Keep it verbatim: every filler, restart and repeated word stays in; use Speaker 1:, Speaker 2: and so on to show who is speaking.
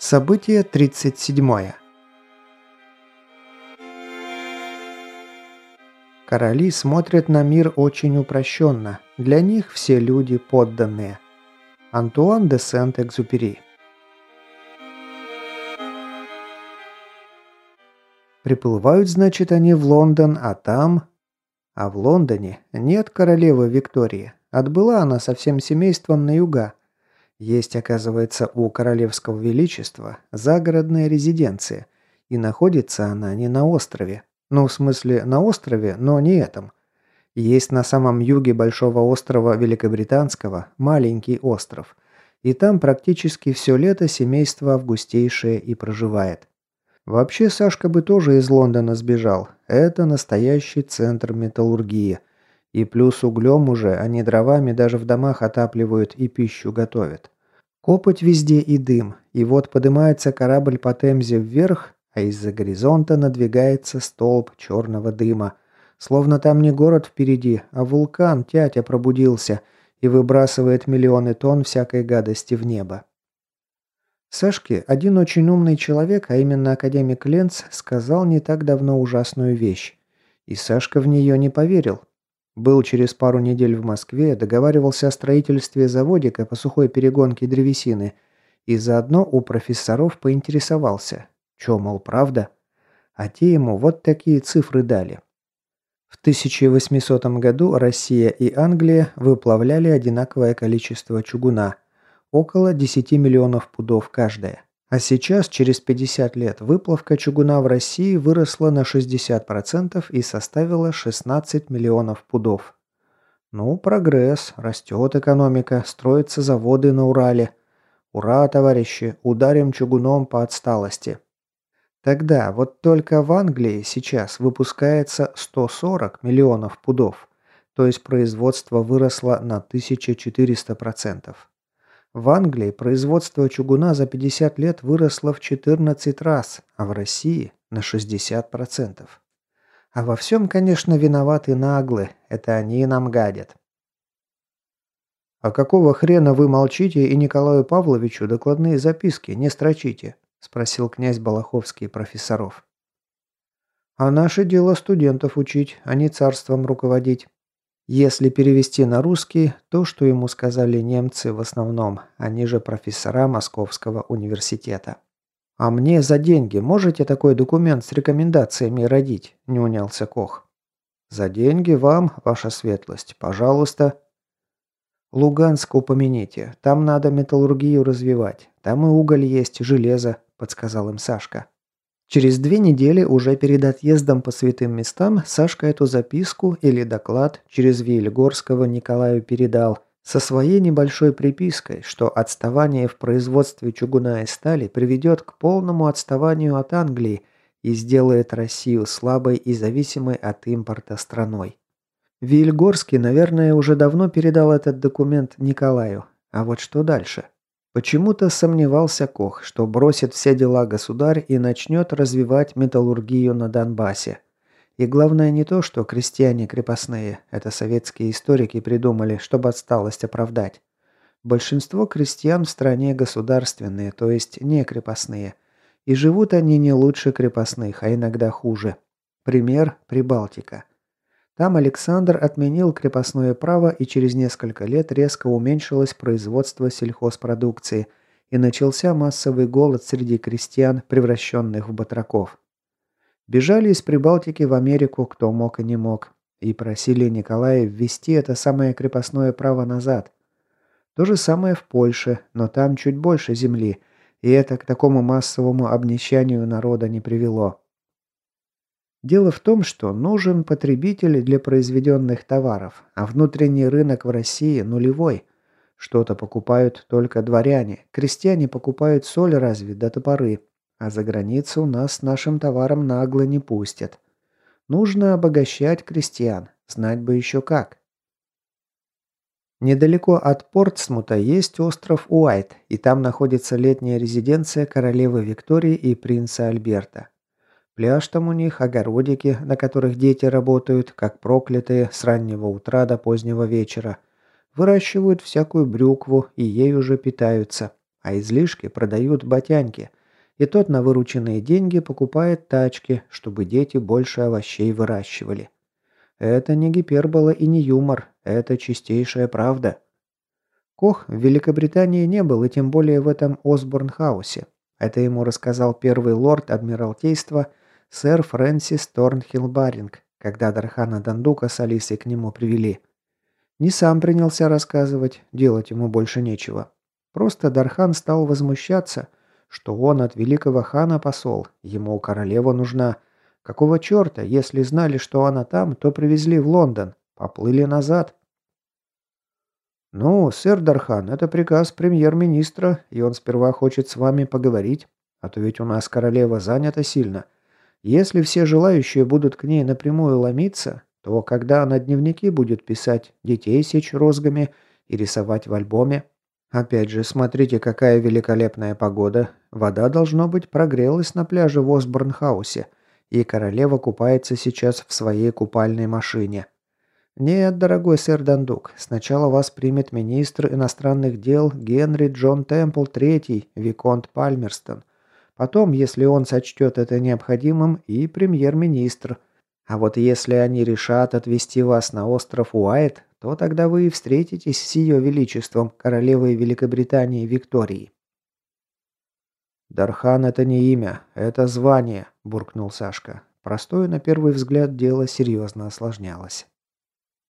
Speaker 1: Событие тридцать седьмое. Короли смотрят на мир очень упрощенно. Для них все люди подданные. Антуан де Сент-Экзюпери. Приплывают, значит, они в Лондон, а там... А в Лондоне нет королевы Виктории. Отбыла она со всем семейством на юга. Есть, оказывается, у Королевского Величества загородная резиденция, и находится она не на острове. Ну, в смысле, на острове, но не этом. Есть на самом юге большого острова Великобританского маленький остров, и там практически все лето семейство августейшее и проживает. Вообще, Сашка бы тоже из Лондона сбежал. Это настоящий центр металлургии. И плюс углем уже, а не дровами даже в домах отапливают и пищу готовят. Копоть везде и дым. И вот поднимается корабль по Темзе вверх, а из-за горизонта надвигается столб черного дыма. Словно там не город впереди, а вулкан тятя пробудился и выбрасывает миллионы тонн всякой гадости в небо. Сашке один очень умный человек, а именно академик Ленц, сказал не так давно ужасную вещь. И Сашка в нее не поверил. Был через пару недель в Москве, договаривался о строительстве заводика по сухой перегонке древесины и заодно у профессоров поинтересовался. Чё, мол, правда? А те ему вот такие цифры дали. В тысяча восьмисотом году Россия и Англия выплавляли одинаковое количество чугуна – около десяти миллионов пудов каждая. А сейчас, через пятьдесят лет, выплавка чугуна в России выросла на шестьдесят процентов и составила шестнадцать миллионов пудов. Ну, прогресс, растет экономика, строятся заводы на Урале. Ура, товарищи, ударим чугуном по отсталости. Тогда вот только в Англии сейчас выпускается сто сорок миллионов пудов, то есть производство выросло на тысячу четыреста процентов. В Англии производство чугуна за пятьдесят лет выросло в четырнадцать раз, а в России на шестьдесят процентов. А во всем, конечно, виноваты наглы, это они нам гадят. «А какого хрена вы молчите и Николаю Павловичу докладные записки не строчите?» – спросил князь Балаховский профессоров. «А наше дело студентов учить, а не царством руководить». Если перевести на русский, то, что ему сказали немцы в основном, они же профессора Московского университета. «А мне за деньги можете такой документ с рекомендациями родить?» – не унялся Кох. «За деньги вам, ваша светлость, пожалуйста». «Луганск упомяните, там надо металлургию развивать, там и уголь есть, железо», – подсказал им Сашка. Через две недели, уже перед отъездом по святым местам, Сашка эту записку или доклад через Виельгорского Николаю передал со своей небольшой припиской, что отставание в производстве чугуна и стали приведет к полному отставанию от Англии и сделает Россию слабой и зависимой от импорта страной. Виельгорский, наверное, уже давно передал этот документ Николаю. А вот что дальше? Почему-то сомневался Кох, что бросит все дела государь и начнет развивать металлургию на Донбассе. И главное не то, что крестьяне крепостные, это советские историки придумали, чтобы отсталость оправдать. Большинство крестьян в стране государственные, то есть не крепостные. И живут они не лучше крепостных, а иногда хуже. Пример – Прибалтика. Там Александр отменил крепостное право, и через несколько лет резко уменьшилось производство сельхозпродукции, и начался массовый голод среди крестьян, превращенных в батраков. Бежали из Прибалтики в Америку кто мог и не мог, и просили Николая ввести это самое крепостное право назад. То же самое в Польше, но там чуть больше земли, и это к такому массовому обнищанию народа не привело. Дело в том, что нужен потребитель для произведенных товаров, а внутренний рынок в России нулевой. Что-то покупают только дворяне, крестьяне покупают соль разве да топоры, а за границу нас с нашим товаром нагло не пустят. Нужно обогащать крестьян, знать бы еще как. Недалеко от Портсмута есть остров Уайт, и там находится летняя резиденция королевы Виктории и принца Альберта. Пляж там у них, огородики, на которых дети работают, как проклятые, с раннего утра до позднего вечера. Выращивают всякую брюкву и ей уже питаются, а излишки продают ботяньки, И тот на вырученные деньги покупает тачки, чтобы дети больше овощей выращивали. Это не гипербола и не юмор, это чистейшая правда. Кох в Великобритании не был, и тем более в этом Осборн-хаусе. Это ему рассказал первый лорд Адмиралтейства сэр Фрэнсис Торнхилл Баринг, когда Дархана Дандука с Алисой к нему привели. Не сам принялся рассказывать, делать ему больше нечего. Просто Дархан стал возмущаться, что он от великого хана посол, ему королева нужна. Какого черта, если знали, что она там, то привезли в Лондон, поплыли назад. «Ну, сэр Дархан, это приказ премьер-министра, и он сперва хочет с вами поговорить, а то ведь у нас королева занята сильно. Если все желающие будут к ней напрямую ломиться, то когда она дневники будет писать, детей сечь розгами и рисовать в альбоме? Опять же, смотрите, какая великолепная погода. Вода, должно быть, прогрелась на пляже в Осборн-хаусе, и королева купается сейчас в своей купальной машине». «Нет, дорогой сэр Дандук, сначала вас примет министр иностранных дел Генри Джон Темпл третий, Виконт Пальмерстон. Потом, если он сочтет это необходимым, и премьер-министр. А вот если они решат отвезти вас на остров Уайт, то тогда вы и встретитесь с ее величеством, королевой Великобритании Викторией». «Дархан — это не имя, это звание», – буркнул Сашка. Простое на первый взгляд дело серьезно осложнялось.